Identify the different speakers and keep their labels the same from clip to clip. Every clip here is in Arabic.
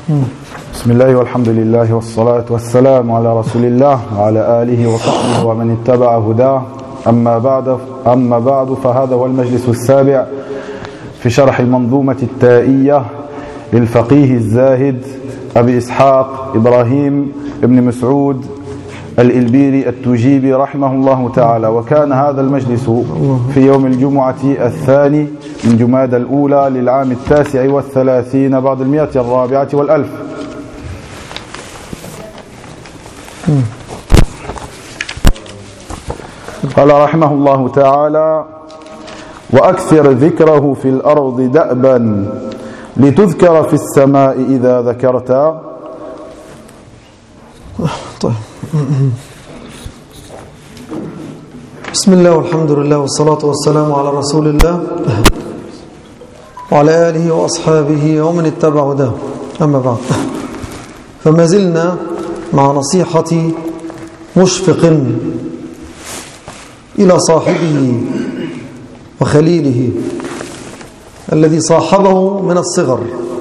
Speaker 1: بسم الله والحمد لله والصلاة والسلام على رسول الله وعلى آله وصحبه ومن اتبع هداه. أما بعد فهذا هو المجلس السابع في شرح المنظومة التائية للفقيه الزاهد أبي إسحاق إبراهيم ابن مسعود الإلبيري التجيبي رحمه الله تعالى. وكان هذا المجلس في يوم الجمعة الثاني من جمادى الأولى للعام 39 بعد 140 قال رحمه الله تعالى: وأكثر ذكره في الأرض دأبا لتذكر في السماء إذا ذكرت.
Speaker 2: طيب. بسم الله والحمد لله والصلاة والسلام على رسول الله وعلى آله وأصحابه ومن اتبع هداه. أما بعد، فما زلنا مع نصيحة مشفق إلى صاحبه وخليله الذي صاحبه من الصغر.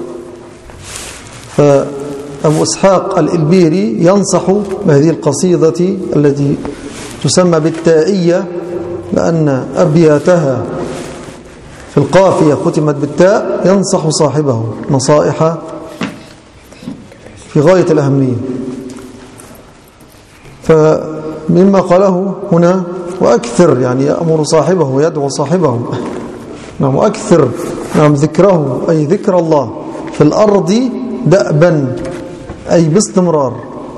Speaker 2: فأبو إسحاق الإلبيري ينصح بهذه القصيدة التي تسمى بالتائية، لأن أبياتها في القافية ختمت بالتاء. ينصح صاحبه نصائح في غاية الأهمية. فمما قاله هنا: وأكثر، يعني يأمر صاحبه ويدعو صاحبه، نعم، وأكثر، نعم، ذكره أي ذكر الله في الأرض دأبا، أي باستمرار،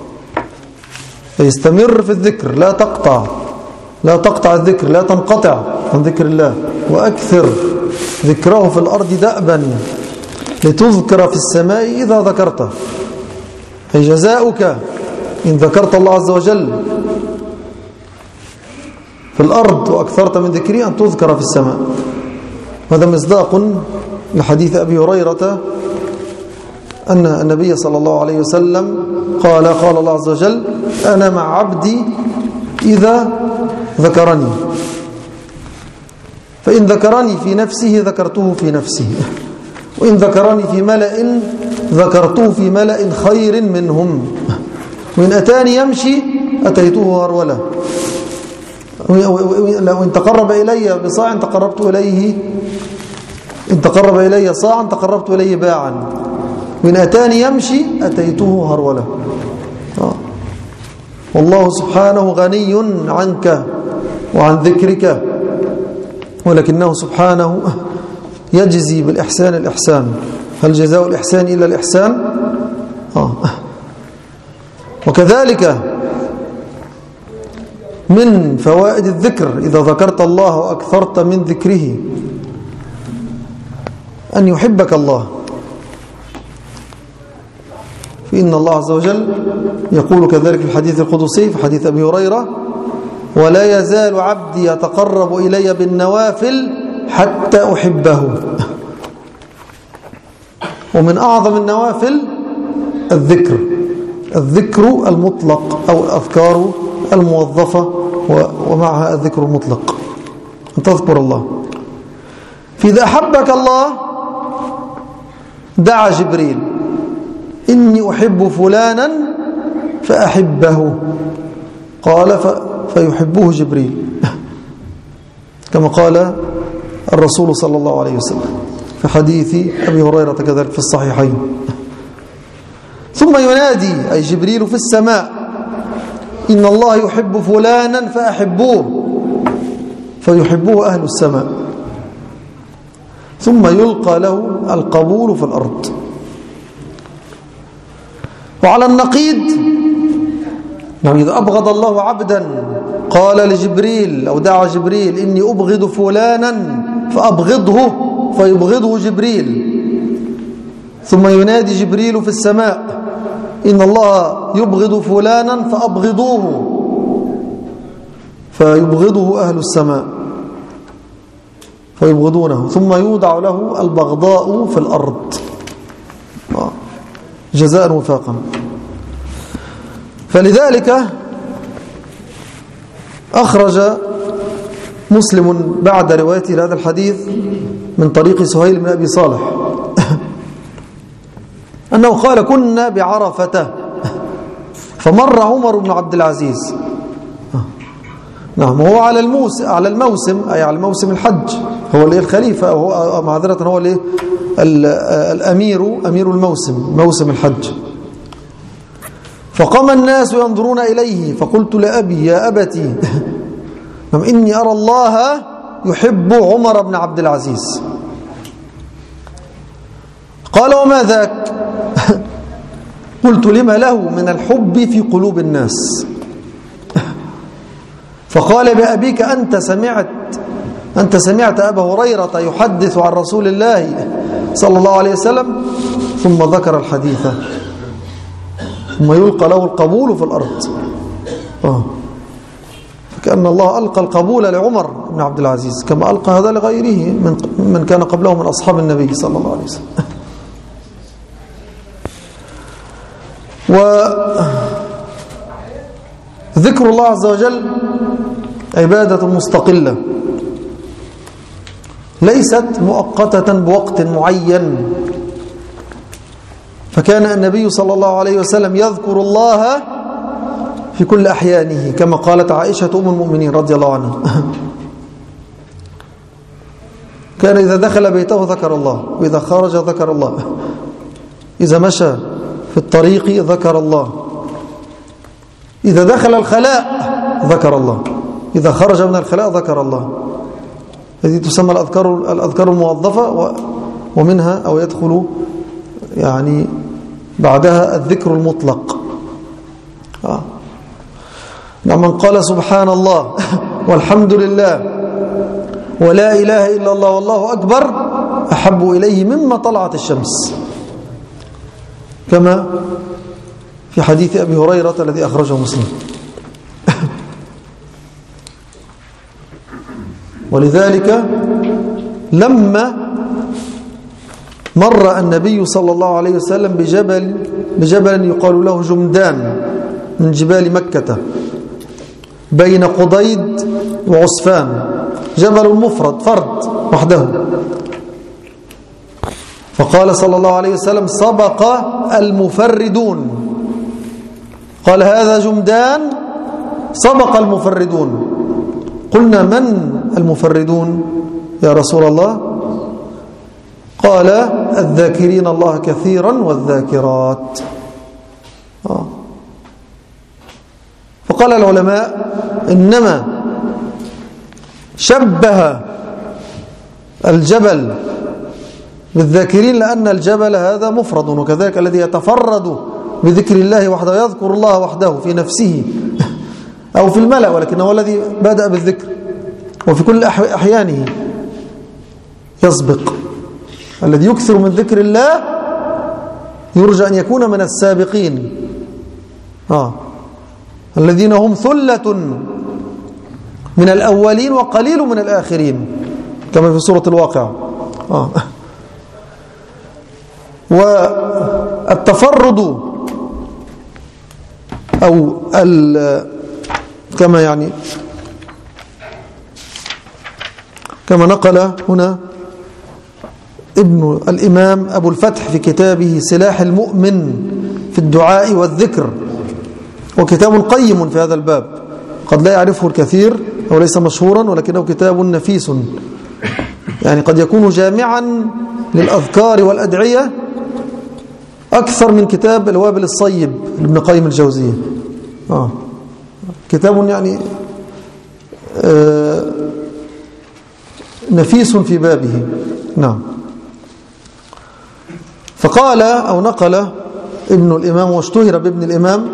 Speaker 2: يستمر في الذكر، لا تقطع الذكر، لا تنقطع عن ذكر الله. وأكثر ذكره في الأرض دأبا لتذكر في السماء إذا ذكرته، أي جزاؤك إن ذكرت الله عز وجل في الأرض وأكثرت من ذكره أن تذكر في السماء. هذا مصداق لحديث أبي هريرة أن النبي صلى الله عليه وسلم قال الله عز وجل: أنا مع عبدي إذا ذكرني، فإن ذكرني في نفسه ذكرته في نفسه، وإن ذكرني في ملأ ذكرته في ملأ خير منهم، وإن أتاني يمشي أتيته هرولة، وإن تقرب إلي بصاع تقربت إليه، إن تقرب إلي صاعا تقربت إليه باعا، وإن أتاني يمشي أتيته هرولة. والله سبحانه غني عنك وعن ذكرك، ولكنه سبحانه يجزي بالإحسان الإحسان. هل جزاء الإحسان إلا الإحسان؟ وكذلك من فوائد الذكر إذا ذكرت الله وأكثرت من ذكره أن يحبك الله. فإن الله عز وجل يقول كذلك في الحديث القدسي في حديث أبي هريرة: ولا يزال عبدي يتقرب إلي بالنوافل حتى أحبه. ومن أعظم النوافل الذكر المطلق أو الأذكار الموظفة، ومعها الذكر المطلق، أن تذكر الله. فإذا أحبك الله دعا جبريل: إني أحب فلانا فأحبه. قال فيحبه جبريل، كما قال الرسول صلى الله عليه وسلم في حديث أبي هريرة كذلك في الصحيحين. ثم ينادي أي جبريل في السماء: إن الله يحب فلانا فأحبوه، فيحبه أهل السماء. ثم يلقى له القبول في الأرض. وعلى النقيض، إذا أبغض الله عبدا قال لجبريل أو دعا جبريل: إني أبغض فلانا فأبغضه، فيبغضه جبريل. ثم ينادي جبريل في السماء: إن الله يبغض فلانا فأبغضوه، فيبغضه أهل السماء فيبغضونه. ثم يوضع له البغضاء في الأرض جزاء وفاقا. فلذلك أخرج مسلم بعد روايته هذا الحديث من طريق سهيل بن أبي صالح أنه قال كنا بعرفة فمر عمر بن عبد العزيز. نعم، هو على الموسم، أي على موسم الحج، هو اللي الخليفة، أو معذرة هو اللي أمير الموسم، موسم الحج. فقام الناس ينظرون إليه فقلت لأبي يا أبتي إني أرى الله يحب عمر بن عبد العزيز. قال وما ذاك؟ قلت لما له من الحب في قلوب الناس؟ فقال بأبيك أنت سمعت أبا هريرة يحدث عن رسول الله صلى الله عليه وسلم، ثم ذكر الحديث، ثم يلقى له القبول في الأرض. كأن الله ألقى القبول لعمر بن عبد العزيز كما ألقى هذا لغيره من كان قبله من أصحاب النبي صلى الله عليه وسلم. وذكر الله عز وجل عبادة مستقلة ليست مؤقتة بوقت معين. فكان النبي صلى الله عليه وسلم يذكر الله في كل أحيانه كما قالت عائشة أم المؤمنين رضي الله عنها. كان إذا دخل بيته ذكر الله، وإذا خرج ذكر الله، إذا مشى في الطريق ذكر الله، إذا دخل الخلاء ذكر الله، إذا خرج من الخلاء ذكر الله. هذه تسمى الأذكار الموظفة، ومنها أو يدخل يعني بعدها الذكر المطلق. من قال سبحان الله والحمد لله ولا إله إلا الله والله أكبر أحب إليه مما طلعت الشمس، كما في حديث أبي هريرة الذي أخرجه مسلم. ولذلك لما مر النبي صلى الله عليه وسلم بجبل يقال له جمدان من جبال مكة بين قضيد وعسفان، جبل مفرد فرد وحده، فقال صلى الله عليه وسلم سبق المفردون. قال هذا جمدان سبق المفردون. قلنا من المفردون يا رسول الله؟ قال الذاكرين الله كثيرا والذاكرات. فقال العلماء إنما شبه الجبل بالذاكرين لأن الجبل هذا مفرد، وكذلك الذي يتفرد بذكر الله وحده يذكر الله وحده في نفسه أو في الملأ، ولكنه هو الذي بدأ بالذكر وفي كل أحيانه يسبق. الذي يكثر من ذكر الله يرجى أن يكون من السابقين، الذين هم ثلة من الأولين وقليل من الآخرين كما في سورة الواقع. والتفرد أو كما نقل هنا ابن الإمام أبو الفتح في كتابه سلاح المؤمن في الدعاء والذكر، وكتاب قيم في هذا الباب قد لا يعرفه الكثير أو ليس مشهورا، ولكنه كتاب نفيس، يعني قد يكون جامعا للأذكار والأدعية أكثر من كتاب الوابل الصيب لابن قيم الجوزية. كتاب يعني نفيس في بابه. نعم. فقال أو نقل ابن الإمام واشتهر بابن الإمام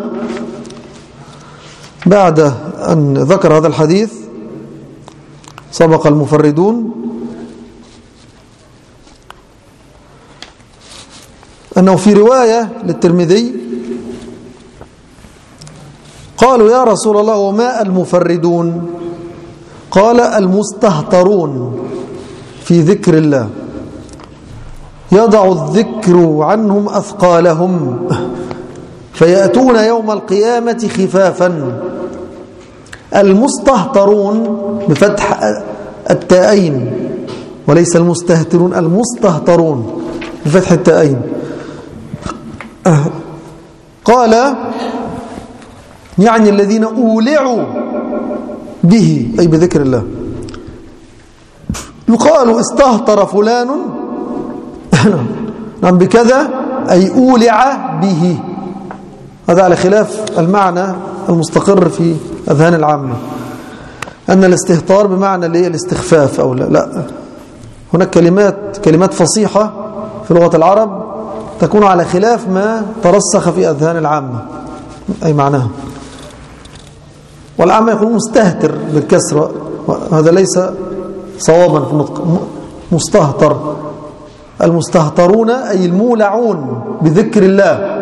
Speaker 2: بعد أن ذكر هذا الحديث سبق المفردون أنه في رواية للترمذي قالوا يا رسول الله وما المفردون؟ قال المستهترون في ذكر الله يضع الذكر عنهم أثقالهم فيأتون يوم القيامة خفافا. المستهترون بفتح التاءين وليس المستهترون، المستهترون بفتح التاءين. قال يعني الذين أولعوا به أي بذكر الله. يقال استهتر فلان نعم بكذا أي أولع به. هذا على خلاف المعنى المستقر في أذهان العامة أن الاستهتار بمعنى الاستخفاف أو لا. هناك كلمات فصيحة في لغة العرب تكون على خلاف ما ترسخ في أذهان العامة أي معناها. والعامة يقولون مستهتر بالكسر، هذا ليس صوابا في النطق. مستهتر، المستهترون أي المولعون بذكر الله.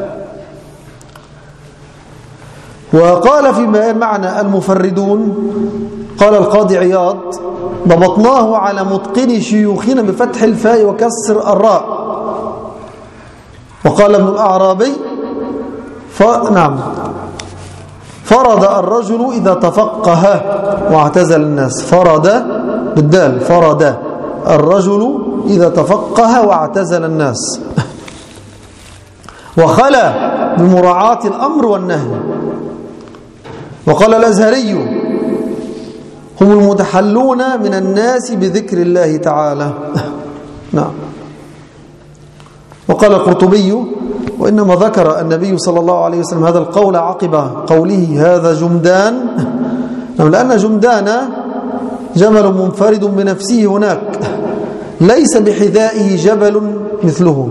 Speaker 2: وقال في معنى المفردون قال القاضي عياض ضبطناه على متقن شيوخنا بفتح الفاء وكسر الراء. وقال ابن الأعرابي نعم فرد الرجل إذا تفقه واعتزل الناس. فرد بالدال، فرد الرجل إذا تفقه واعتزل الناس. وخلى بمراعاة الأمر والنهي. وقال الأزهري هم المتحلون من الناس بذكر الله تعالى. نعم. وقال القرطبي وإنما ذكر النبي صلى الله عليه وسلم هذا القول عقب قوله هذا جمدان، لأن جمدان جمل منفرد بنفسه هناك ليس بحذائه جبل مثله.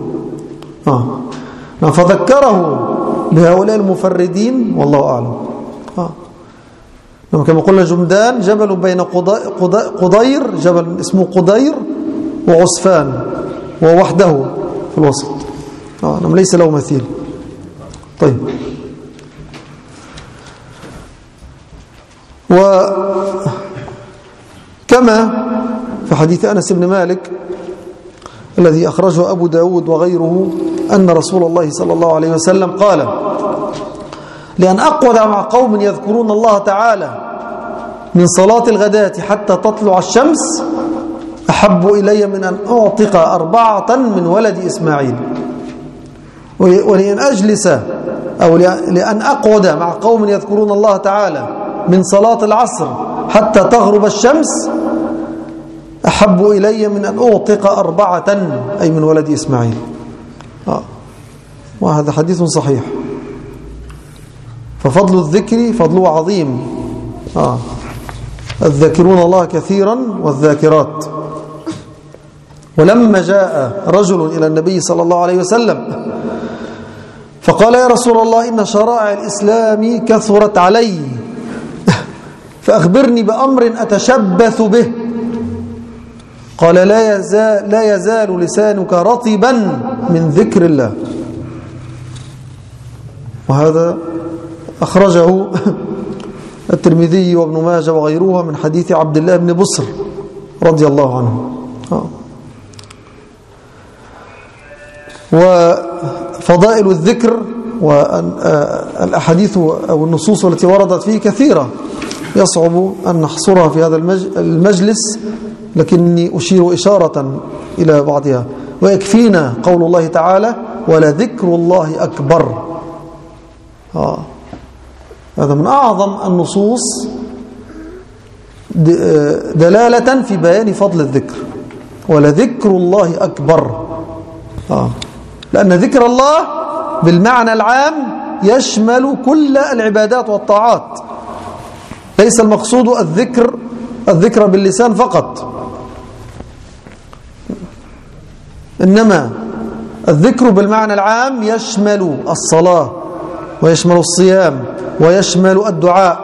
Speaker 2: فذكره بهؤلاء المفردين والله أعلم. كما قلنا جمدان جبل بين قضير، جبل اسمه قضير وعسفان ووحده في الوسط، ليس له مثيل. طيب، وكما في حديث أنس بن مالك الذي أخرجه أبو داود وغيره أن رسول الله صلى الله عليه وسلم قال لأن أقعد مع قوم يذكرون الله تعالى من صلاة الغداة حتى تطلع الشمس أحب إلي من أن أعتق 4 من ولد إسماعيل. ولأن أجلس أو لأن أقعد مع قوم يذكرون الله تعالى من صلاة العصر حتى تغرب الشمس أحب إلي من أن أعتق 4 أي من ولد إسماعيل. وهذا حديث صحيح. ففضل الذكر فضله عظيم. الذاكرون الله كثيرا والذاكرات. ولما جاء رجل إلى النبي صلى الله عليه وسلم فقال يا رسول الله إن شرائع الإسلام كثرت علي فأخبرني بأمر أتشبث به. قال لا يزال لسانك رطبا من ذكر الله. وهذا أخرجه الترمذي وابن ماجه وغيرها من حديث عبد الله بن بصر رضي الله عنه. وفضائل الذكر والأحاديث أو النصوص التي وردت فيه كثيرة يصعب أن نحصرها في هذا المجلس، لكني أشير إشارة إلى بعضها. ويكفينا قول الله تعالى ولذكر الله أكبر. هذا من أعظم النصوص دلالة في بيان فضل الذكر. ولذكر الله أكبر. لأن ذكر الله بالمعنى العام يشمل كل العبادات والطاعات، ليس المقصود الذكر باللسان فقط، إنما الذكر بالمعنى العام يشمل الصلاة ويشمل الصيام ويشمل الدعاء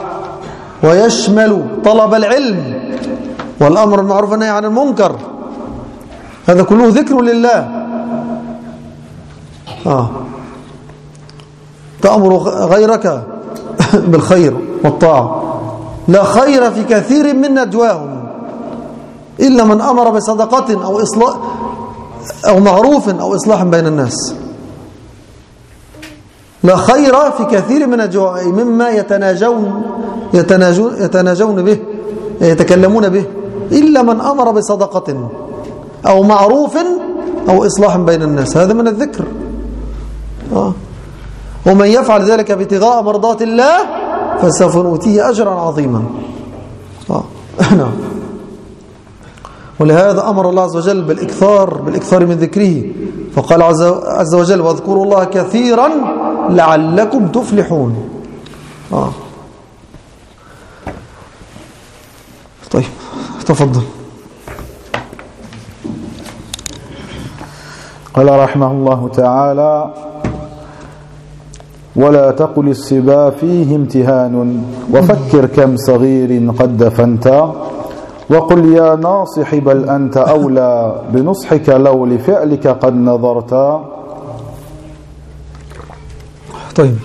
Speaker 2: ويشمل طلب العلم والأمر بالمعروف والنهي عن المنكر. هذا كله ذكر لله. تأمر غيرك بالخير والطاعة. لا خير في كثير من نجواهم إلا من أمر بصدقة أو معروف أو إصلاح بين الناس. لا خير في كثير من نجواهم مما يتناجون به يتكلمون به إلا من أمر بصدقة أو معروف أو إصلاح بين الناس. هذا من الذكر. ومن يفعل ذلك ابتغاء مرضات الله فسوف نؤتيه أجرا عظيما. نعم. ولهذا أمر الله عز وجل بالإكثار من ذكره، فقال عز وجل واذكروا الله كثيرا لعلكم تفلحون. طيب تفضل.
Speaker 1: قال رحمه الله تعالى ولا تقل الصبا فيه امتهان وفكر كم صغير قد دفنت وقل يا ناصح بل أنت أولى بنصحك لو لفعلك قد نظرت.
Speaker 2: طيب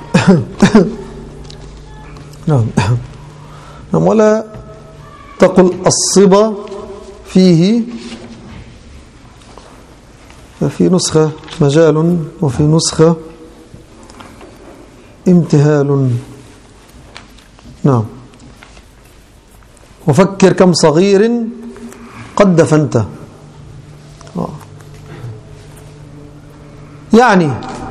Speaker 2: نعم. ولا تقل الصبا فيه، في نسخة مجال وفي نسخة امتهال. نعم. وفكر كم صغير قد دفنت. يعني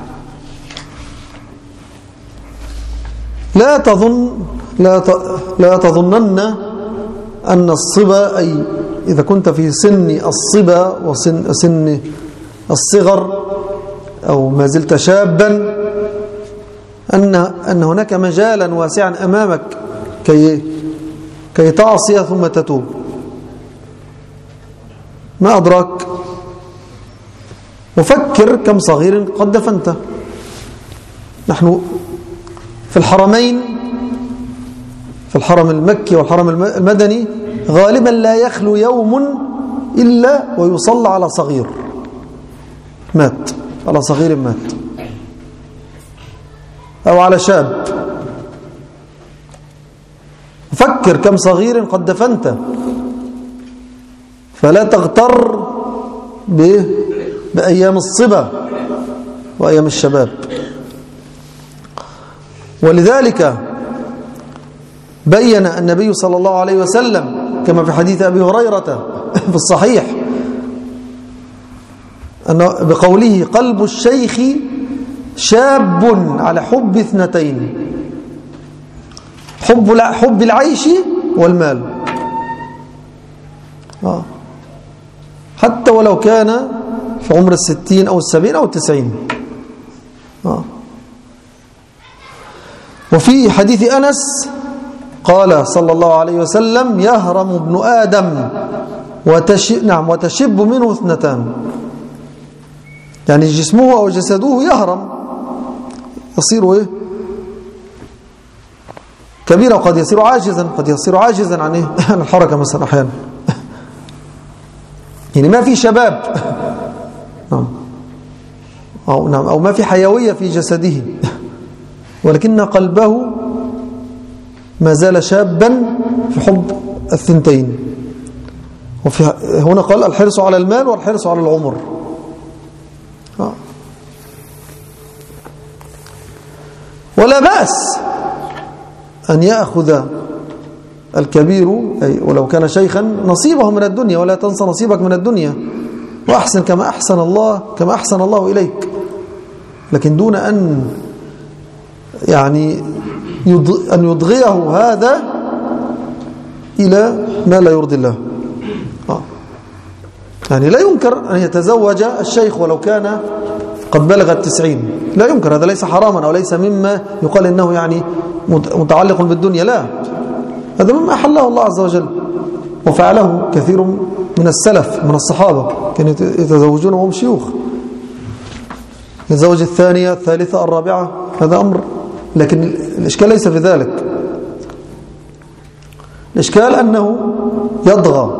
Speaker 2: لا تظنن أن الصبا، أي إذا كنت في سن الصبا وسن الصغر أو ما زلت شابا، أن هناك مجالا واسعا أمامك كي تعصي ثم تتوب. ما أدراك؟ وفكر كم صغير قد دفنت. نحن في الحرمين، في الحرم المكي والحرم المدني، غالبا لا يخلو يوم إلا ويصلى على صغير مات، على صغير مات أو على شاب. فكر كم صغير قد دفنت، فلا تغتر بأيام الصبا وأيام الشباب. ولذلك بين النبي صلى الله عليه وسلم كما في حديث أبي هريرة في الصحيح أنه بقوله قلب الشيخ شاب على حب اثنتين، حب العيش والمال، حتى ولو كان في عمر 60 أو 70 أو 90. وفي حديث أنس قال صلى الله عليه وسلم يهرم ابن آدم وتشب منه اثنتان، يعني جسمه أو جسده يهرم، يصير كبيرا، وقد يصير عاجزا عن الحركة مثلا أحيانا، يعني ما في شباب أو ما في حيوية في جسده، ولكن قلبه ما زال شابا في حب الثنتين. هنا قال الحرص على المال والحرص على العمر. ولا بأس أن يأخذ الكبير ولو كان شيخا نصيبه من الدنيا، ولا تنسى نصيبك من الدنيا، وأحسن كما أحسن الله إليك، لكن دون أن يضغيه هذا إلى ما لا يرضي الله. يعني لا ينكر أن يتزوج الشيخ ولو كان قد بلغ 90، لا ينكر، هذا ليس حراما أو ليس مما يقال إنه يعني متعلق بالدنيا، لا، هذا مما أحله الله عز وجل، وفعله كثير من السلف من الصحابة، كانوا يتزوجون وهم شيوخ، يتزوج الثانية الثالثة الرابعة، هذا أمر، لكن الإشكال ليس في ذلك. الإشكال أنه يضغى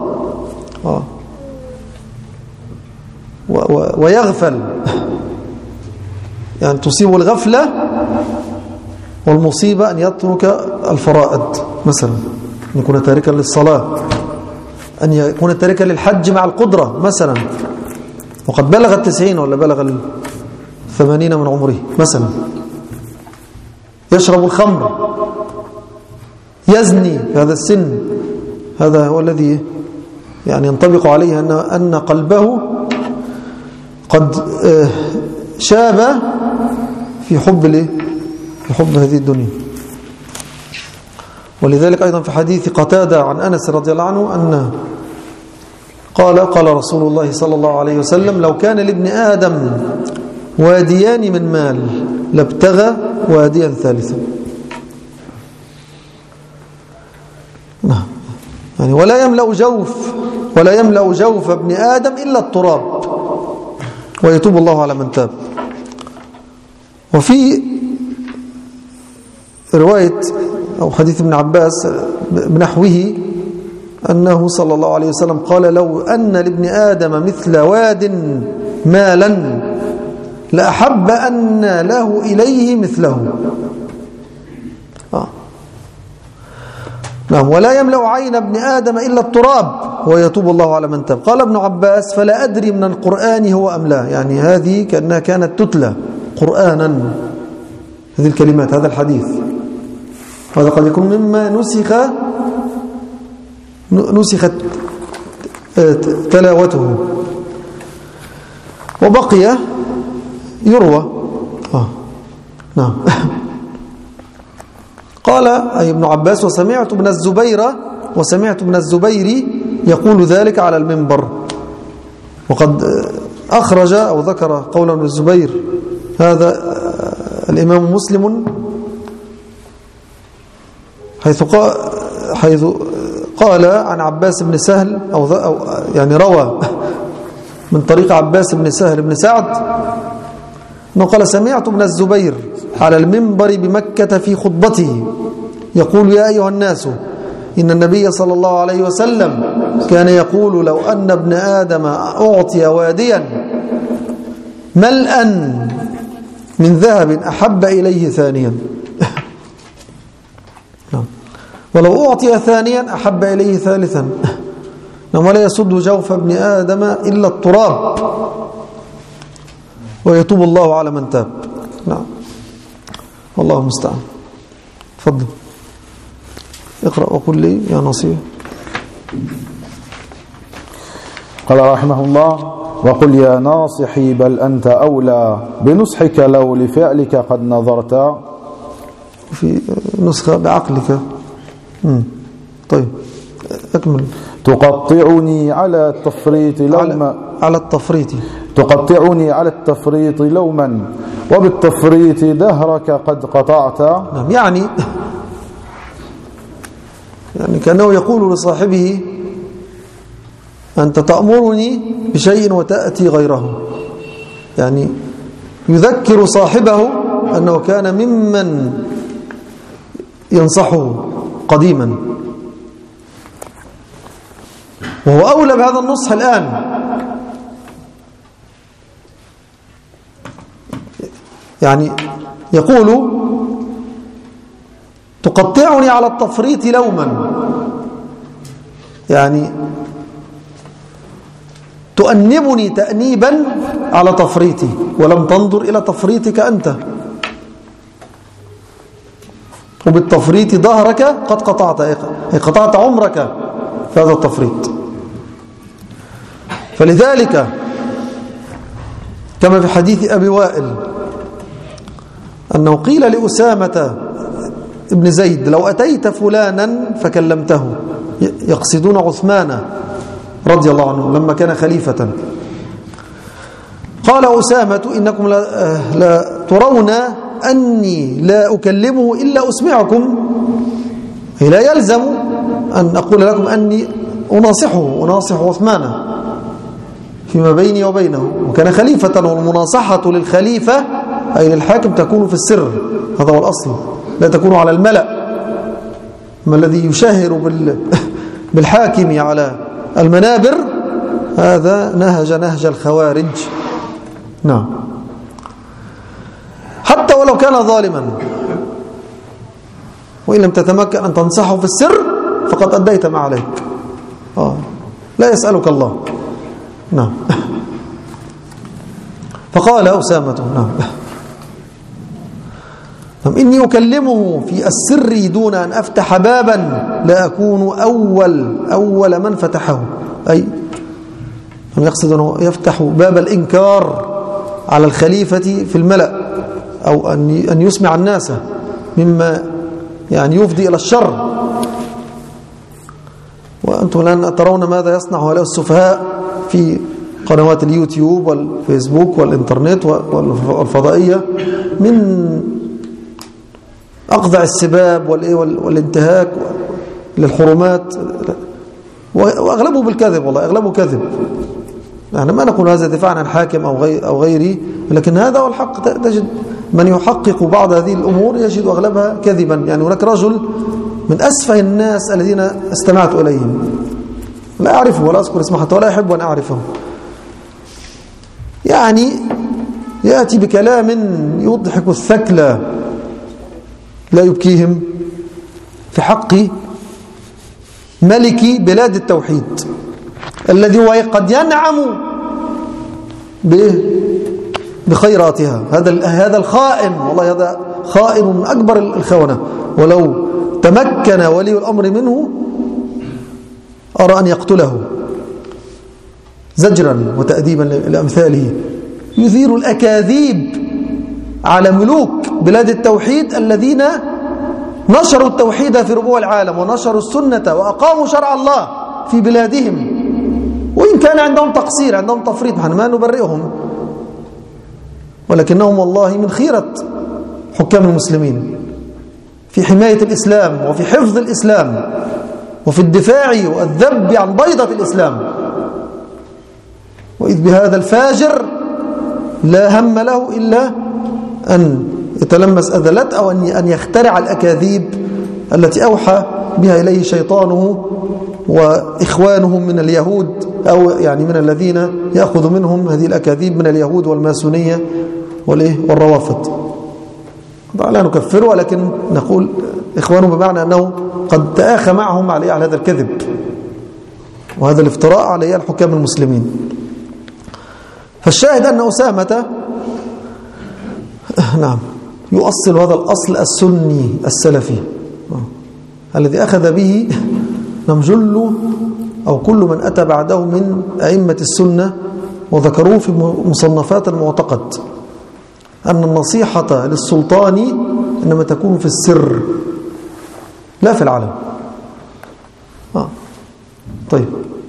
Speaker 2: ويغفل، يعني تصيب الغفلة، والمصيبة أن يترك الفرائض، مثلا أن يكون تاركا للصلاة، أن يكون تاركا للحج مع القدرة مثلا، وقد بلغ 90 ولا بلغ 80 من عمره مثلا، يشرب الخمر، يزني في هذا السن، هذا هو الذي يعني ينطبق عليه أن قلبه قد شاب في حب الايه؟ في حب هذه الدنيا. ولذلك أيضا في حديث قتادة عن أنس رضي الله عنه أن قال رسول الله صلى الله عليه وسلم: لو كان لابن آدم واديان من مال لابتغى واديا ثالثا. نعم، يعني ولا يملأ جوف ابن آدم إلا التراب، ويتوب الله على من تاب. وفي رواية أو حديث ابن عباس بنحوه أنه صلى الله عليه وسلم قال: لو أن لابن آدم مثل واد مالا لأحب أن له إليه مثله. نعم، ولا يملأ عين ابن آدم إلا التراب ويتوب الله على من تاب. قال ابن عباس: فلا أدري من القرآن هو أم لا، يعني هذه كأنها كانت تتلى قرآنا، هذه الكلمات، هذا الحديث. هذا قد يكون مما نسخت تلاوته وبقي يروى. نعم. قال أي ابن عباس: وسمعت ابن الزبير يقول ذلك على المنبر. وقد أخرج أو ذكر قول ابن الزبير هذا الإمام مسلم، حيث قال عن عباس بن سهل أو يعني روى من طريق عباس بن سهل بن سعد أنه قال: سمعت ابن الزبير على المنبر بمكة في خطبته يقول: يا أيها الناس، إن النبي صلى الله عليه وسلم كان يقول: لو أن ابن آدم أعطي واديا ملءا من ذهب أحب إليه ثانيا، ولو أعطي ثانيا أحب إليه ثالثا، ولا يسد جوف ابن آدم إلا التراب ويتوب الله على من تاب. نعم، والله المستعان. تفضل اقرأ وقل لي يا نصير.
Speaker 1: قال رحمه الله: وقل يا ناصحي بل أنت أولى بنصحك لو لفعلك قد نظرت.
Speaker 2: في نسخة بعقلك. طيب أكمل.
Speaker 1: تقطعني على التفريط لوما،
Speaker 2: على التفريط،
Speaker 1: تقطعني على التفريط لوما وبالتفريط دهرك قد قطعت.
Speaker 2: نعم، يعني كأنه يقول لصاحبه: أنت تأمرني بشيء وتأتي غيره. يعني يذكر صاحبه أنه كان ممن ينصحه قديما، وهو أولى بهذا النصح الآن. يعني يقول: تقطعني على التفريط لوما، يعني تؤنبني تأنيبا على تفريطي ولم تنظر إلى تفريطك أنت، وبالتفريط ظهرك قد قطعت، أي قطعت عمرك في هذا التفريط. فلذلك كما في حديث أبي وائل أنه قيل لأسامة ابن زيد: لو أتيت فلانا فكلمته، يقصدون عثمان رضي الله عنه لما كان خليفة. قال أسامة: إنكم لا ترون أني لا أكلمه إلا أسمعكم، لا يلزم أن أقول لكم أني أناصح عثمان فيما بيني وبينه، وكان خليفة، والمناصحة للخليفة أي للحاكم تكون في السر، هذا هو الأصل، لا تكون على الملأ. ما الذي يشهر بالحاكم على المنابر هذا نهج الخوارج. نعم، حتى ولو كان ظالما، وإن لم تتمكن أن تنصحه في السر فقد أديت ما عليك. لا يسألك الله. نعم. فقال أسامة: نعم، إني أكلمه في السر دون أن أفتح بابا لا أكون أول من فتحه، أي يقصد أنه يفتح باب الإنكار على الخليفة في الملأ، أو أن يسمع الناس مما يعني يفضي إلى الشر. وأنتم الآن ترون ماذا يصنع هؤلاء السفهاء في قنوات اليوتيوب والفيسبوك والإنترنت والفضائية من أقضع السباب والانتهاك للحرمات، وأغلبه بالكذب. والله أغلبه كذب. يعني ما نقول هذا دفاعا عن حاكم أو غيره، لكن هذا هو الحق. تجد من يحقق بعض هذه الأمور يجد أغلبها كذبا. يعني هناك رجل من أسفه الناس الذين استمعت إليهم، لا أعرفه ولا أذكر اسمه حتى ولا يحب أن أعرفه، يعني يأتي بكلام يضحك الثكلى لا يبكيهم في حق ملك بلاد التوحيد الذي هو قد ينعم بخيراتها. هذا الخائن، والله هذا خائن من أكبر الخونة، ولو تمكن ولي الأمر منه أرى أن يقتله زجرا وتأديبا لأمثاله. يثير الأكاذيب على ملوك بلاد التوحيد الذين نشروا التوحيد في ربوع العالم ونشروا السنة وأقاموا شرع الله في بلادهم، وإن كان عندهم تقصير، عندهم تفريط، نحن ما نبرئهم، ولكنهم والله من خيرة حكام المسلمين في حماية الإسلام وفي حفظ الإسلام وفي الدفاع والذب عن بيضة الإسلام. وإذ بهذا الفاجر لا هم له إلا أن يتلمس أذلت أو أن يخترع الأكاذيب التي أوحى بها إليه شيطانه وإخوانهم من اليهود، أو يعني من الذين يأخذ منهم هذه الأكاذيب من اليهود والماسونية والروافض. لا نكفره، ولكن نقول إخوانهم بمعنى أنه قد تآخى معهم على هذا الكذب وهذا الافتراء على الحكام المسلمين. فالشاهد أن أسامة نعم يؤصل هذا الأصل السني السلفي الذي أخذ به نمجل أو كل من أتى بعده من أئمة السنة، وذكروه في مصنفات المعتقد أن النصيحة للسلطان إنما تكون في السر لا في العلن. طيب،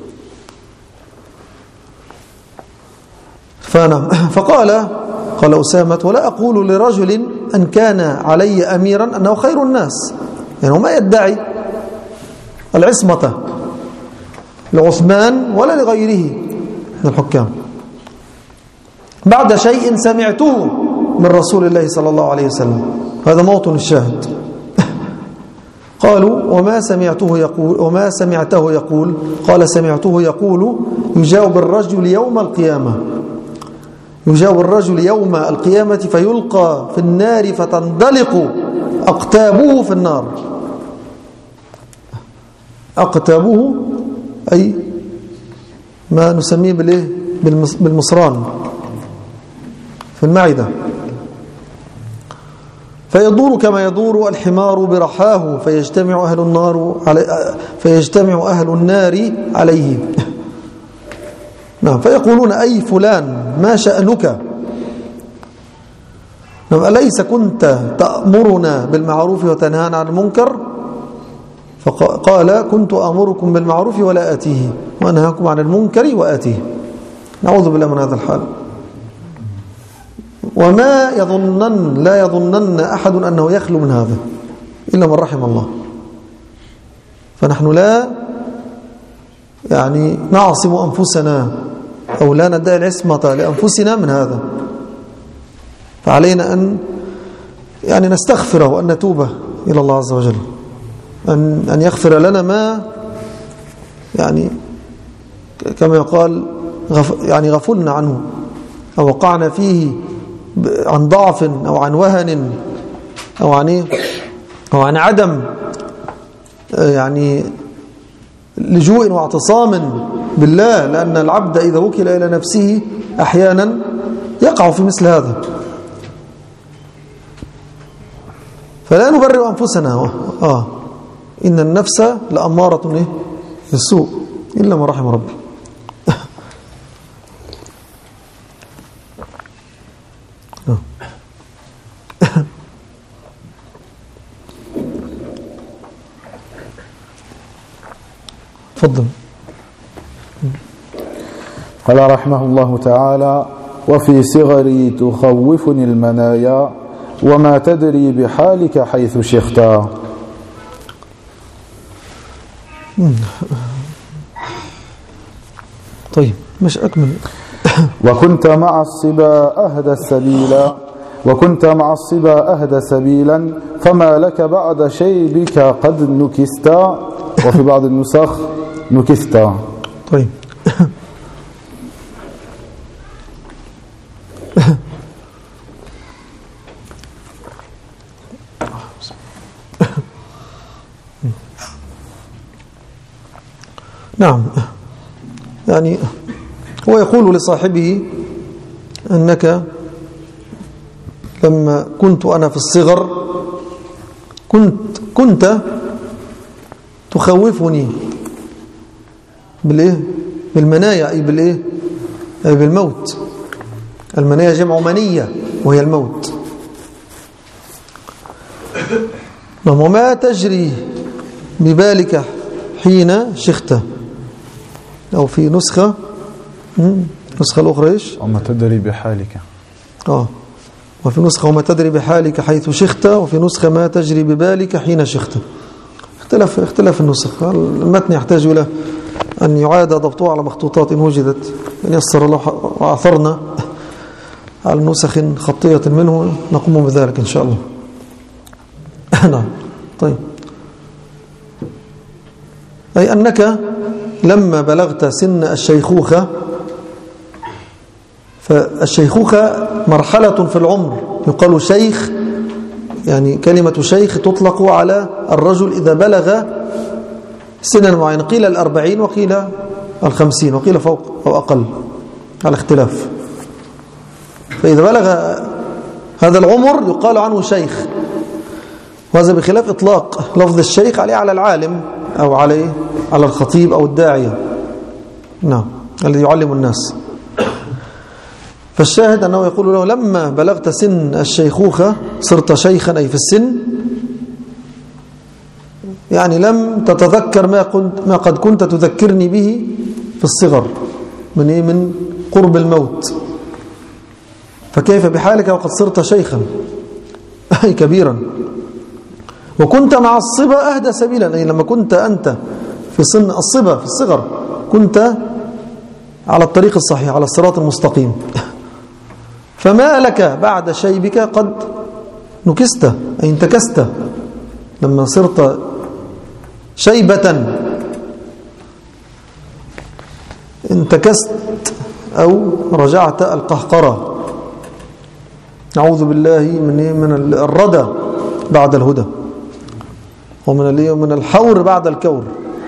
Speaker 2: فقال أسامة: ولا أقول لرجل أن كان علي أميرا أنه خير الناس، يعني ما يدعي العصمة لعثمان ولا لغيره من الحكام بعد شيء سمعته من رسول الله صلى الله عليه وسلم. هذا موطن الشاهد. قالوا: وما سمعته يقول؟ قال: سمعته يقول: يجاوب الرجل يوم القيامة فيلقى في النار فتندلق أقتابه في النار. أقتابه أي ما نسميه بالمصران في المعدة، فيدور كما يدور الحمار برحاه فيجتمع أهل النار عليه. نعم. فيقولون: أي فلان ما شأنك؟ نعم. أليس كنت تأمرنا بالمعروف وتنهانا عن المنكر؟ فقال: كنت أمركم بالمعروف ولا آتيه، وأنهاكم عن المنكر وآتيه. نعوذ بالله من هذا الحال. وما لا يظنن أحد أنه يخلو من هذا إلا من رحم الله. فنحن لا يعني نعصم أنفسنا أو لا ندعي العصمة لأنفسنا من هذا، فعلينا أن يعني نستغفره وأن نتوب إلى الله عز وجل، أن يغفر لنا ما يعني كما يقال يعني غفلنا عنه أو وقعنا فيه عن ضعف أو عن وهن أو عن عدم يعني لجوء واعتصام بالله، لأن العبد إذا وكل إلى نفسه أحيانا يقع في مثل هذا. فلا نبرئ أنفسنا، إن النفس لأمارة بالسوء إلا ما رحم ربي. تفضل.
Speaker 1: قال رحمه الله تعالى: وفي صغري تخوفني المنايا وما تدري بحالك حيث شختا.
Speaker 2: طيب مش أكمل.
Speaker 1: وكنت مع الصبا أهدى سبيلا فما لك بعد شيبك قد نكستا. وفي بعض النسخ نكستا.
Speaker 2: طيب نعم، يعني هو يقول لصاحبه أنك لما كنت أنا في الصغر كنت تخوفني بالإيه؟ بالمنايا، أي بالإيه؟ أي بالموت. المنايا جمع منية وهي الموت. وما تجري ببالك حين شخت، أو في نسخة الأخرى إيش؟
Speaker 1: وما تدري بحالك.
Speaker 2: وفي نسخة وما تدري بحالك حيث شخت، وفي نسخة ما تجري ببالك حين شخت. اختلاف النسخ. المتن يحتاج إلى أن يعاد ضبطه على مخطوطات إن وجدت، أن يسر الله وعثرنا على نسخ خطية منه نقوم بذلك إن شاء الله. نعم. طيب، أي أنك لما بلغت سن الشيخوخة، فالشيخوخة مرحلة في العمر، يقال شيخ، يعني كلمة شيخ تطلق على الرجل إذا بلغ سنا معين، قيل 40 وقيل 50 وقيل فوق أو أقل على اختلاف. فإذا بلغ هذا العمر يقال عنه شيخ، وهذا بخلاف إطلاق لفظ الشيخ على العالم أو على الخطيب أو الداعية، نعم، الذي يعلم الناس. فالشاهد أنه يقول له: لما بلغت سن الشيخوخة صرت شيخا، أي في السن، يعني لم تتذكر ما قد كنت تذكرني به في الصغر من قرب الموت، فكيف بحالك وقد صرت شيخا أي كبيرا. وكنت مع الصبا أهدى سبيلا، أي لما كنت أنت في سن الصبا في الصغر كنت على الطريق الصحيح، على الصراط المستقيم. فما لك بعد شيبك قد نكست، أي انتكست. لما صرت شيبة انتكست أو رجعت القهقرة. أعوذ بالله من الردى بعد الهدى، ومن الحور بعد الكور.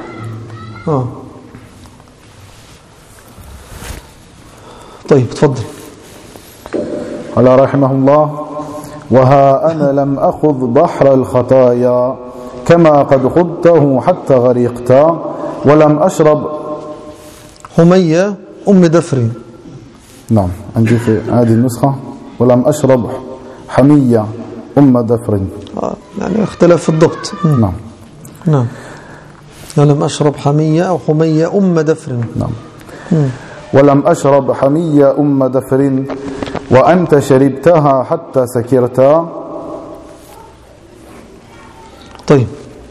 Speaker 2: طيب تفضل.
Speaker 1: قال رحمه الله: وها أنا لم أخذ بحر الخطايا كما قد خضته حتى غرقت ولم أشرب
Speaker 2: حمية أم دفر.
Speaker 1: نعم، عندي في هذه النسخة ولم أشرب حمية أم دفر.
Speaker 2: يعني اختلاف في الضبط. نعم. ولم أشرب حمية أو حمية أم دفر.
Speaker 1: نعم. ولم أشرب حمية أم دفر وأنت شربتها حتى سكرتا.
Speaker 2: طيب،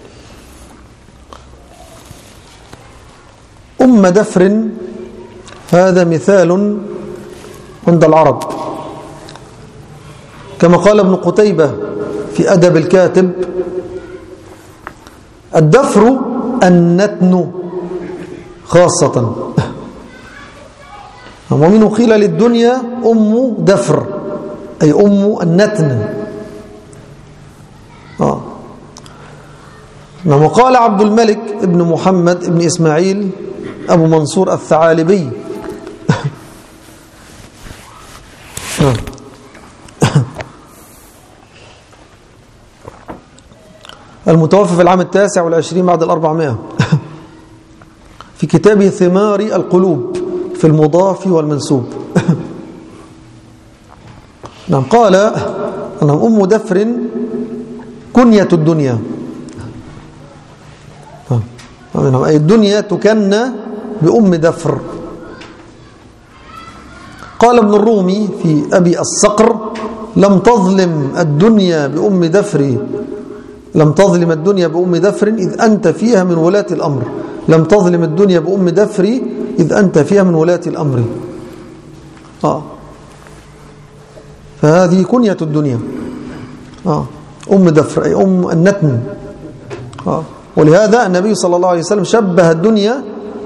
Speaker 2: أم دفر هذا مثال عند العرب، كما قال ابن قتيبة في أدب الكاتب: الدفر النتن خاصة، ومنه قيل للدنيا أم دفر، أي أم النتن. وقال عبد الملك ابن محمد ابن إسماعيل أبو منصور الثعالبي المتوفى في العام 29 بعد 400 في كتابه ثمار القلوب في المضاف والمنسوب. نعم. قال أنهم أم دفر كنية الدنيا. أي الدنيا تكنى بأم دفر. قال ابن الرومي في أبي الصقر: لم تظلم الدنيا بأم دفر، لم تظلم الدنيا بأم دفر إذ أنت فيها من ولاة الأمر. لم تظلم الدنيا بأم دفر إذ أنت فيها من ولاة الأمر. فهذه كنية الدنيا. أم دفر أي أم النتن. ولهذا النبي صلى الله عليه وسلم شبه الدنيا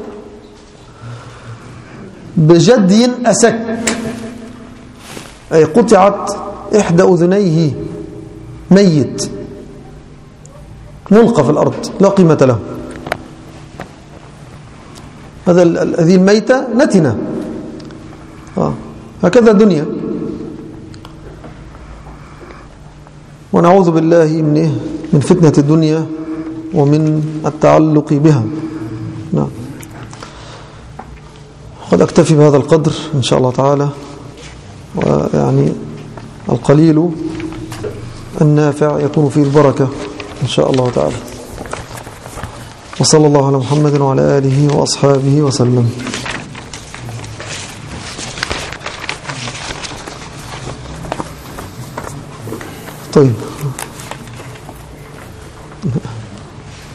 Speaker 2: بجدي أسك، أي قطعت إحدى أذنيه، ميت ملقى في الأرض لا قيمة له. هذه الميتة نتنة. هكذا الدنيا. ونعوذ بالله من فتنة الدنيا ومن التعلق بها. نعم. قد أكتفي بهذا القدر إن شاء الله تعالى، ويعني القليل النافع يكون فيه البركة إن شاء الله تعالى. وصلى الله على محمد وعلى آله وأصحابه وسلم. طيب.